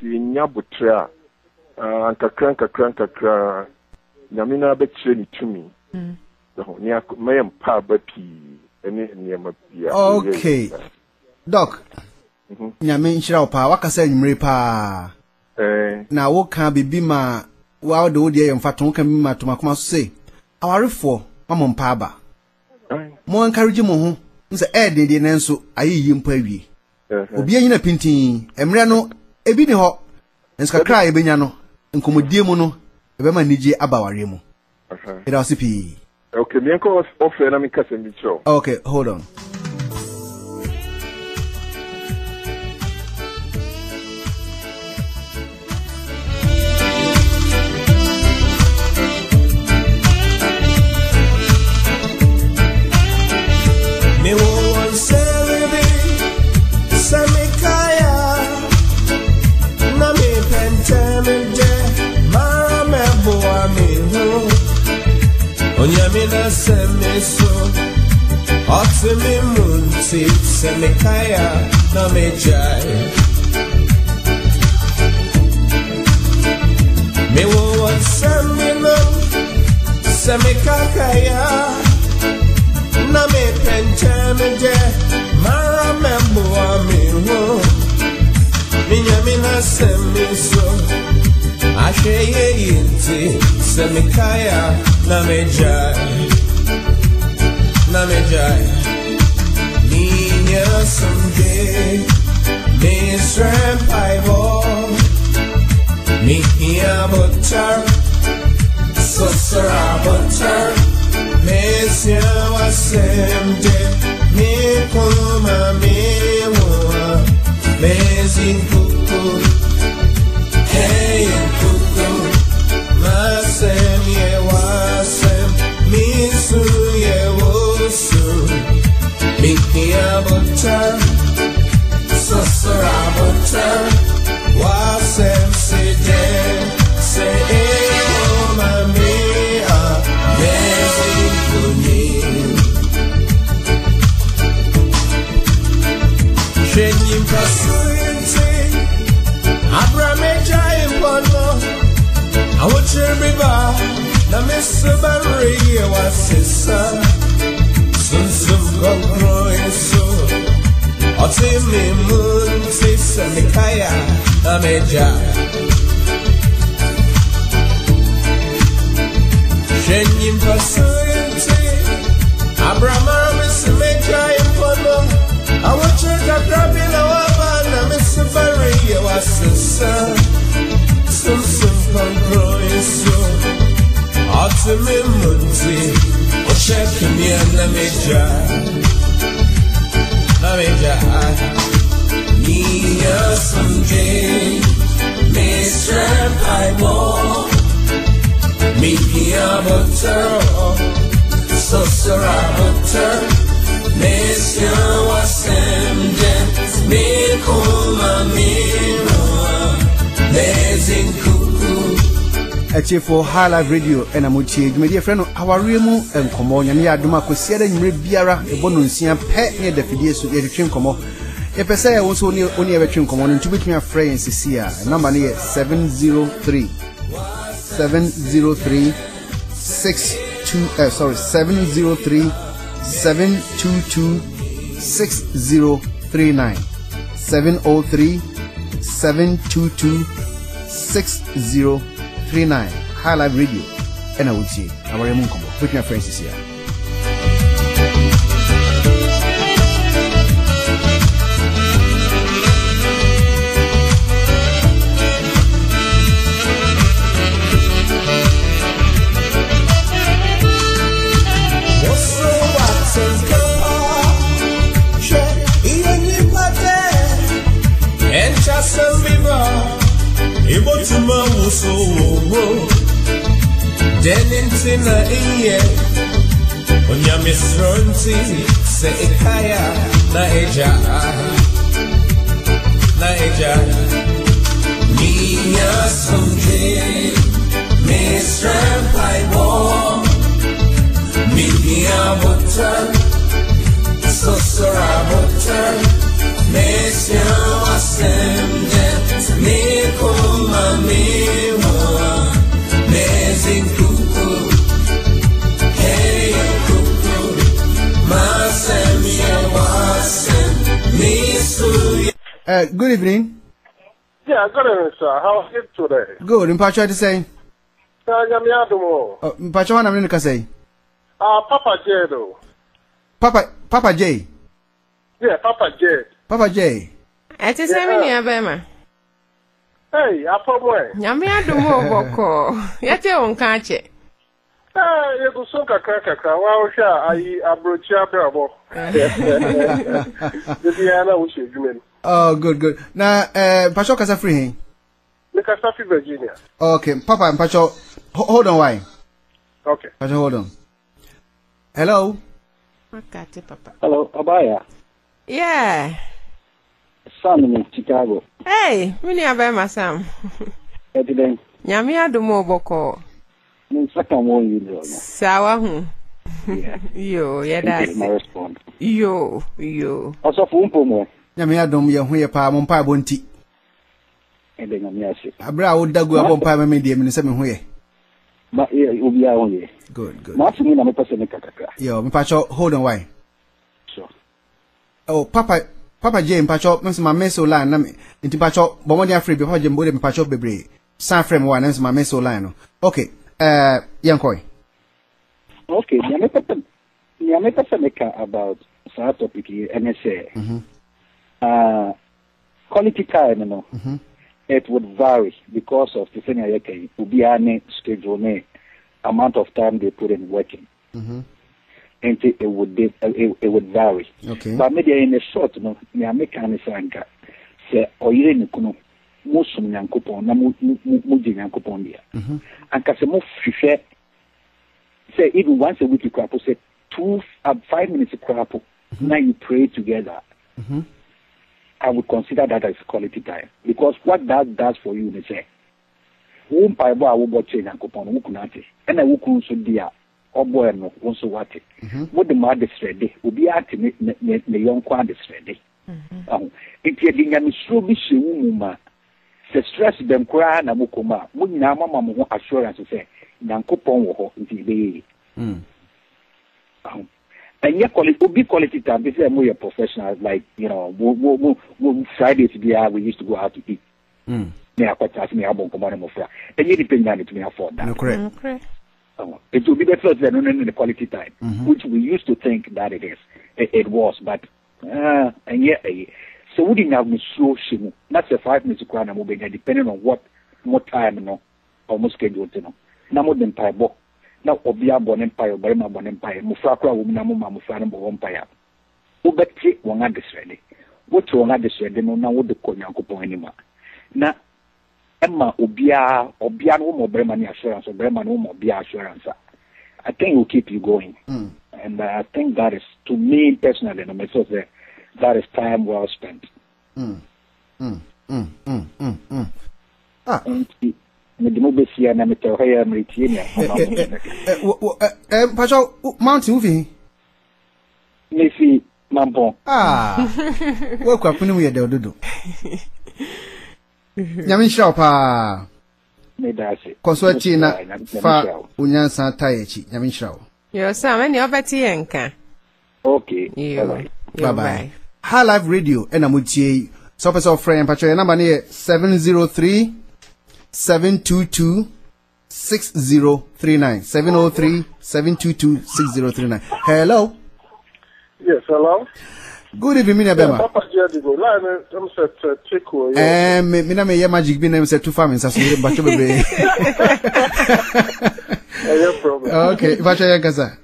nya botra nkakra nyamina be kire ni tumi so nya mayam pa ba pi ene niam bia okay doc nyame nhyira pa wakasa nyimre pa na wo kan bibi ma wa de wo de yem faton kan bi ma tomakoma so say awarefo mamon pa ba mo encourage mo ho nse de nanso ayi mpa awie obi anyina pintin emre no ebi ni ho nska kra ebenya no nkomodie mu no ebema nije abaware mu it was pi okay me ko offer na me kasa mi cho okay hold on Onyamina semeso Otsimi munti semekaya na mejai Mewo wansamina semekakaya na me pentemeje mara membo amiwo Minyamina semeso Asheye yinti semekaya na mejai Ninya someday me strength I bought me here butter so sara butter me sia wasemde me kuma me wa me zinkuku hey kuku masem ye wasem misu ye wosu mikia butter sosara butter wasem sije se o mamia mezi kuni shenyim pasuyente abrameja impono I want you to be back. Na Mr. Barry was his son. Some go so. Otimi Munti Samikaya Ameja. Shenyim Pasuyente. Abraham is Meja Impono. I want you to grab in a woman. Na Mr. Barry was his son. Some growing so Otimi Munti O check me and Ameja Nia someday Me strength I want Me here butter So sara butter Me sia wasem jet Me kuma mira for High Life Radio and Amuchi, my dear friend, our Remu and Common, and Yaduma Cosiera in Ribiara, a bonusia, pet near the Fidias to get a trim como. If I say I was only a trim common to which me a friend in Cecilia, number near 703 722 6039 703 722 6039 High Life Radio and I would say our Munkomo with my friends here. Ibotuma wuso wo Denintina iye Onyame stronti se ikaya na eja Niya someday Me strength I want Me here butter So sara butter Me sia wasem jet Me Good evening. Yeah, good evening, sir. How are you today? Good. Mpacho to say. Mpacho na mnene ka say. Papa J though. Papa J. Yeah, Papa J. Papa J. Ati se mi ni abema. Hey, apomwe. Nyame adumo boko. Yate onka ache. You go so kakaka. Wa sha ayi abrochi abrabo. Diana wo shejumen. Oh, good. Na Mpacho kasa free hin. Me kasa free Virginia. Okay, Papa Mpacho hold on why. Okay. Mpacho hold on. Hello. Makati Papa. Hello, Abaya. Yeah. Sam in Chicago. Hey, mi ni abema Sam. Ediden. Nyame adumo boko. No second one you know. Sawa hu. Yeah. Yo, yeah that's my response. Yo. Also for umpomo. Nyame adom ye ho ye pa mo mpa bonti. Ede nyame ase. Abra wo dagu abom pa me die me se me ho ye. Ma obi a ho ye. Good. Ma tumi na me pese me kakaka. Yo, me pacho hold on why. Sure. Oh, Papa J mpacho me se ma meso line na me. Nti pacho bomo dia free be Papa J mbo de me pacho bebre. San frame one na me se ma meso line no. Okay. Yankoi. Okay, nyame pese me ka about that topic here NSA. Quality time, no. It would vary because of the senior yake ubiane schedule amount of time they put in working. And it would vary. Okay. But maybe in a short, no, me American sanka say oyire ni kuno musum nyankopon na muji nyankopon dia. And kase mo hwehwe say even once a week you crap say 5 minutes crap now you pray together. I would consider that as quality time because what that does for you is say won paibo a wo bo che nyankopon wo kunate and I wo kun so dia obo no won so wate wo de ma de srede obi ate ne yonko ade srede enti edi nyame suro bi hyewu mu ma se stress dem kura na mo koma mo nyina mama mo ho assurance say nyankopon wo ho nti be and yeah, quality time. This is more professionals, like, you know, Fridays we used to go out to eat. Me akwata me abon come on mo fra. And you depend on it to me afford that. No correct. It will be the first the quality time, which we used to think that it is. It was, but and yeah, so we didn't have me slow shimu. That's a 5 minutes crowd and moving depending on what more time, you know, almost scheduled, you know. Now more than pie na obia bon empire barima bon empire mufra kra wo na mo ma mufra no bon empire wo beti won adesrede wo to won adesrede no na wo de ko nyankopon anima na emma obia no mo barima ni assurance barima no mo obia assurance I think will keep you going and I think that is to me personally no me so say that is time well spent me demo be sia na me to haya mritie ni Pacho mountain movie me fi mampon wo kwa punu ye de ododo nyame nshira pa me da se konsoachi na fa unyansa tayechi nyame nshira yo Sam ni obeti yenka okay bye High Life Radio ena mutie so person friend Pacho your number ne 703 722 6039 703 722 6039. Hello. Yes, hello. Good evening, Mina Bema. Papa Jadi go line I'm set check o. Mina me magic bi na set two families as we bacho bebe. No problem. Okay, bacho ya gaza.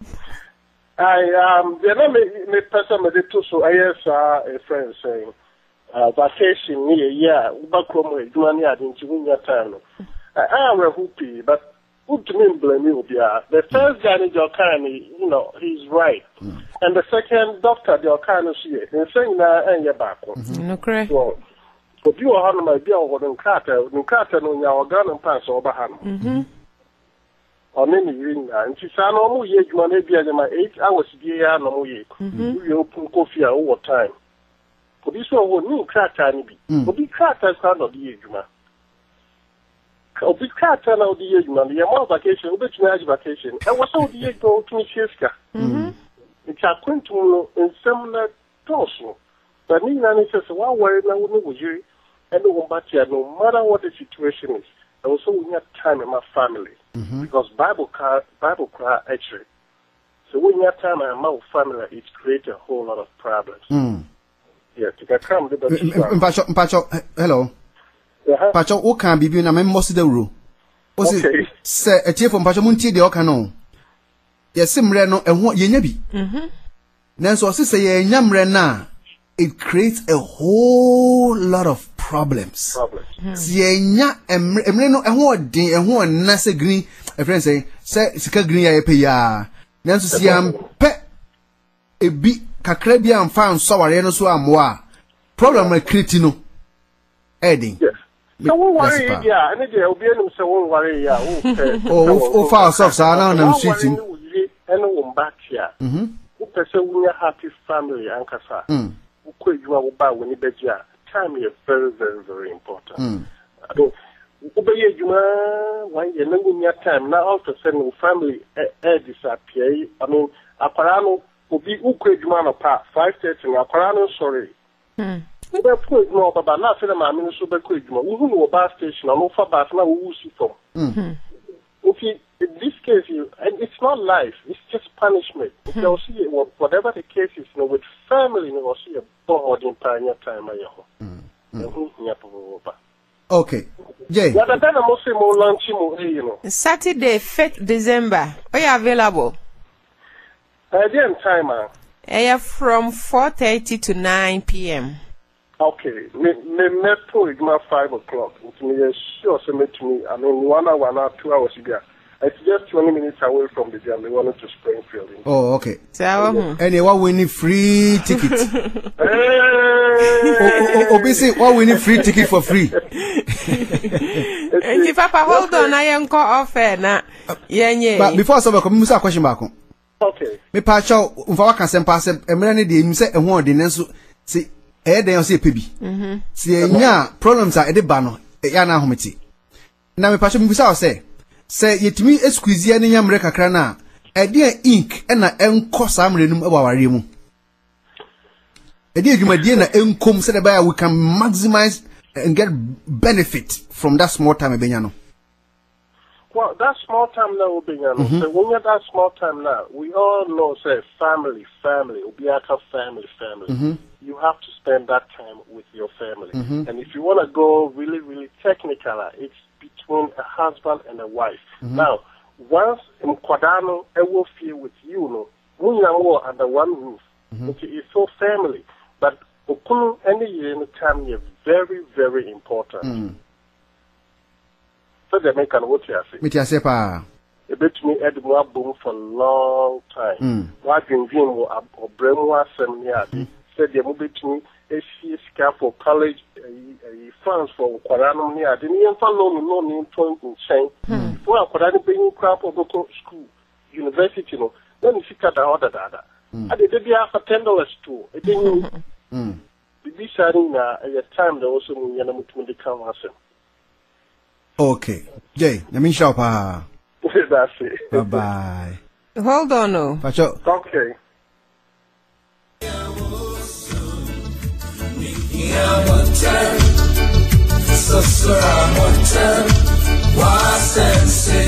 They know me person me to so a friend saying vacation near year back home money I didn't win your time. I am a hoopy, but who to me blame you the first guy in your kind, you know, he's right. And the second doctor your kind of here, and saying that and your back. No correct. So but you are my dear or Carter no your gun and pass over him. On any ring and she said no more yet money be my 8 hours dear no more yet. You open coffee over time. This one will new crack tiny bit. But be cracked as kind of the age, man. Obi kata na odi yeju man, ye more vacation, obi tuna vacation. And was odi yeju go to Michiska. It's a quintum in some torso. But me nani says, "Well, where now we you and no matter what the situation is, and also we have time in my family because Bible cry actually. So when you have time in my family, it creates a whole lot of problems. Yeah, to come to the hello. Pacho, what can be na me most the rule? Was it say a chief from Pacho Munti de Okano? Yes, Simreno and what ye nebi. Nanso say ye nyamre na. It creates a whole lot of problems. Sienya emre no ehwo din ehwo nase green a friend say sika green ya pe ya. Nanso siam pe ebi kakra bia amfa nsoware no so amoa. Problem create no. Edin. Yes. So we worry ya, and dey obi enu say we worry ya. Oh, far socks are now na street. Eno wo back here. Who person we happy family ankasa. Time is very, very, very important. I don't when you time now all of a sudden family disappear. I mean Aparano will be ukwe apart 5:30 Aparano sorry. But not for my minister who know about station or no for bath now who see from. Okay, in this case, and it's not life, it's just punishment. You'll see whatever the case is, with family, you'll see a board in pioneer time. Okay. Jay. Saturday, 5th December. Are you available? Time. From 4:30 to 9 p.m. Okay. Me is my 5 o'clock. Sure, so me. I mean, 1 hour, 2 hours ago. It's just 20 minutes away from the jam. They wanted to Springfield. Oh, okay. So, anyone winning free ticket? Obviously, what winning free ticket for free? And if Papa, hold on, I am call offer now. Yeah. But before I start, come Musa question back. Okay. Me patch out. Ufawa can send pass. Emrani di mse ehwo di nenso si den say pebi. Si enya problems are ede ba no ya na ahometi. Na me patch Musa say yetimi squeeze ya nya mre kakra na ede ink na enko samre num ewaware mu. Ede adwumadie na enkom say the we can maximize and get benefit from that small time ebenya no. Well, that small time now, so when you're that small time now, we all know, say, family, Obiaka family. You have to spend that time with your family. And if you want to go really, really technical, it's between a husband and a wife. Now, once in Kwadano, I will feel with you, when you are under one roof, it's so family. But Okunu, any year in the time, is very, very important. They make an what you say. A bit me Edmund boom for a long time. What in dream or Bremwa Semiadi said they moved to me a CSCA for college, funds for Quarano near. Didn't even follow no name point in chain. For Quarano being crap or local school, university, then you see the other data. I did be after $10 too. It didn't be sharing at a time that also mean the conversation. Okay. Jay, let me shop. That's it. Bye-bye. Hold on, no. Okay. So,